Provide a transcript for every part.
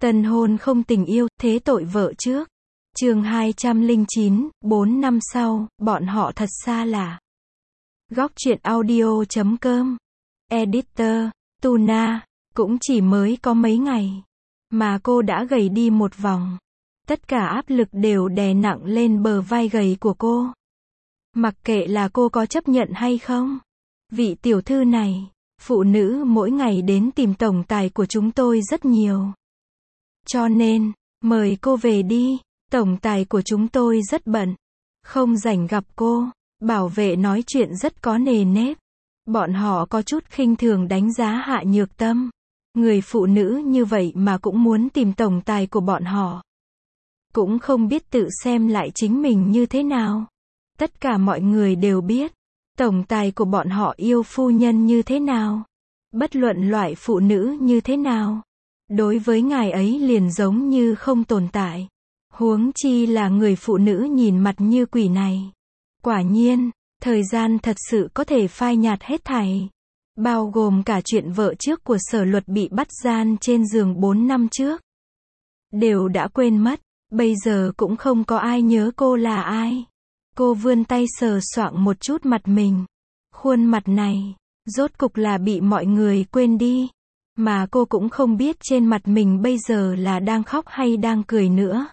Tân hôn không tình yêu, thế tội vợ trước. Chương 209, 4 năm sau, bọn họ thật xa lạ. Góc truyện audio.com. Editor, Tuna, cũng chỉ mới có mấy ngày, mà cô đã gầy đi một vòng. Tất cả áp lực đều đè nặng lên bờ vai gầy của cô. Mặc kệ là cô có chấp nhận hay không. Vị tiểu thư này, phụ nữ mỗi ngày đến tìm tổng tài của chúng tôi rất nhiều. Cho nên, mời cô về đi, tổng tài của chúng tôi rất bận. Không rảnh gặp cô, bảo vệ nói chuyện rất có nề nếp. Bọn họ có chút khinh thường đánh giá Hạ Nhược Tâm. Người phụ nữ như vậy mà cũng muốn tìm tổng tài của bọn họ. Cũng không biết tự xem lại chính mình như thế nào. Tất cả mọi người đều biết, tổng tài của bọn họ yêu phu nhân như thế nào. Bất luận loại phụ nữ như thế nào. Đối với ngài ấy liền giống như không tồn tại. Huống chi là người phụ nữ nhìn mặt như quỷ này. Quả nhiên, thời gian thật sự có thể phai nhạt hết thảy. Bao gồm cả chuyện vợ trước của Sở Luật bị bắt gian trên giường 4 năm trước. Đều đã quên mất, bây giờ cũng không có ai nhớ cô là ai. Cô vươn tay sờ soạng một chút mặt mình. Khuôn mặt này, rốt cục là bị mọi người quên đi. Mà cô cũng không biết trên mặt mình bây giờ là đang khóc hay đang cười nữa.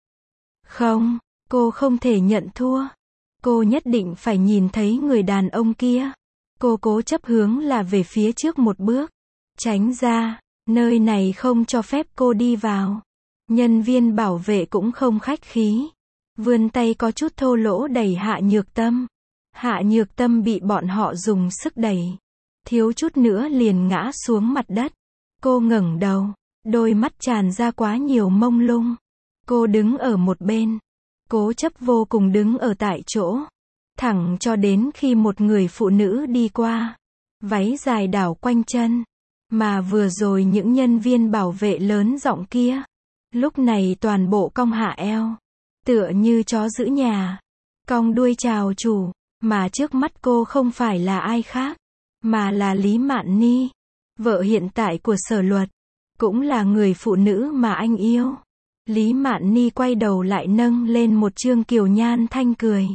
Không, cô không thể nhận thua. Cô nhất định phải nhìn thấy người đàn ông kia. Cô cố chấp hướng là về phía trước một bước. Tránh ra, nơi này không cho phép cô đi vào. Nhân viên bảo vệ cũng không khách khí. Vươn tay có chút thô lỗ đẩy Hạ Nhược Tâm. Hạ Nhược Tâm bị bọn họ dùng sức đẩy. Thiếu chút nữa liền ngã xuống mặt đất. Cô ngẩng đầu, đôi mắt tràn ra quá nhiều mông lung. Cô đứng ở một bên. Cố chấp vô cùng đứng ở tại chỗ. Thẳng cho đến khi một người phụ nữ đi qua. Váy dài đảo quanh chân. Mà vừa rồi những nhân viên bảo vệ lớn giọng kia. Lúc này toàn bộ cong hạ eo. Tựa như chó giữ nhà. Cong đuôi chào chủ. Mà trước mắt cô không phải là ai khác. Mà là Lý Mạn Ni. Vợ hiện tại của Sở Luật. Cũng là người phụ nữ mà anh yêu. Lý Mạn Ni quay đầu lại nâng lên một trương kiều nhan thanh cười.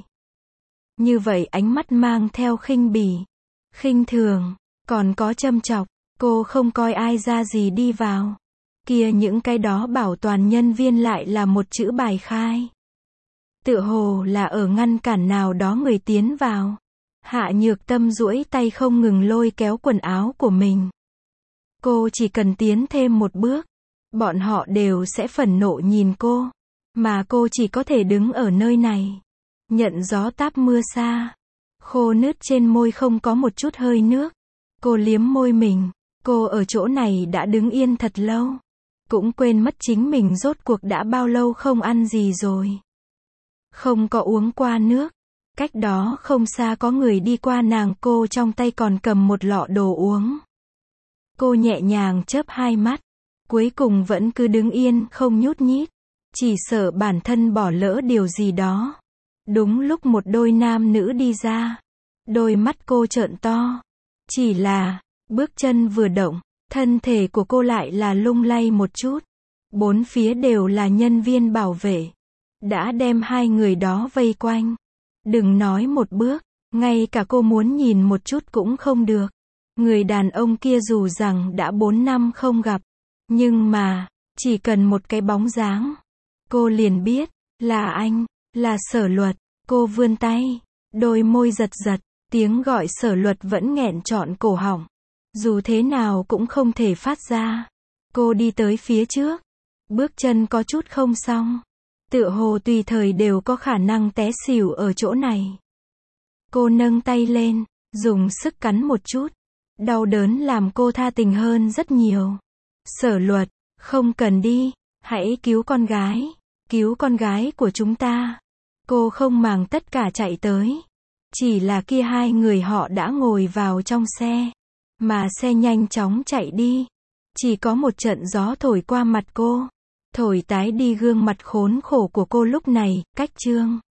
Như vậy ánh mắt mang theo khinh bỉ, khinh thường, còn có châm chọc. Cô không coi ai ra gì đi vào. Kia những cái đó bảo toàn nhân viên lại là một chữ bài khai. Tựa hồ là ở ngăn cản nào đó người tiến vào. Hạ Nhược Tâm duỗi tay không ngừng lôi kéo quần áo của mình. Cô chỉ cần tiến thêm một bước. Bọn họ đều sẽ phẫn nộ nhìn cô. Mà cô chỉ có thể đứng ở nơi này. Nhận gió táp mưa xa. Khô nứt trên môi không có một chút hơi nước. Cô liếm môi mình. Cô ở chỗ này đã đứng yên thật lâu. Cũng quên mất chính mình rốt cuộc đã bao lâu không ăn gì rồi. Không có uống qua nước. Cách đó không xa có người đi qua nàng, cô trong tay còn cầm một lọ đồ uống. Cô nhẹ nhàng chớp hai mắt. Cuối cùng vẫn cứ đứng yên, không nhúc nhích. Chỉ sợ bản thân bỏ lỡ điều gì đó. Đúng lúc một đôi nam nữ đi ra. Đôi mắt cô trợn to. Chỉ là, bước chân vừa động, thân thể của cô lại là lung lay một chút. Bốn phía đều là nhân viên bảo vệ. Đã đem hai người đó vây quanh. Đừng nói một bước, ngay cả cô muốn nhìn một chút cũng không được. Người đàn ông kia dù rằng đã 4 năm không gặp. Nhưng mà, chỉ cần một cái bóng dáng. Cô liền biết, là anh, là Sở Luật. Cô vươn tay, đôi môi giật giật, tiếng gọi Sở Luật vẫn nghẹn trọn cổ họng. Dù thế nào cũng không thể phát ra. Cô đi tới phía trước. Bước chân có chút không xong. Tựa hồ tùy thời đều có khả năng té xỉu ở chỗ này. Cô nâng tay lên, dùng sức cắn một chút. Đau đớn làm cô tha tình hơn rất nhiều. Sở Luật, không cần đi, hãy cứu con gái của chúng ta. Cô không màng tất cả chạy tới. Chỉ là kia hai người họ đã ngồi vào trong xe. Mà xe nhanh chóng chạy đi. Chỉ có một trận gió thổi qua mặt cô. Thổi tái đi gương mặt khốn khổ của cô lúc này, cách chương.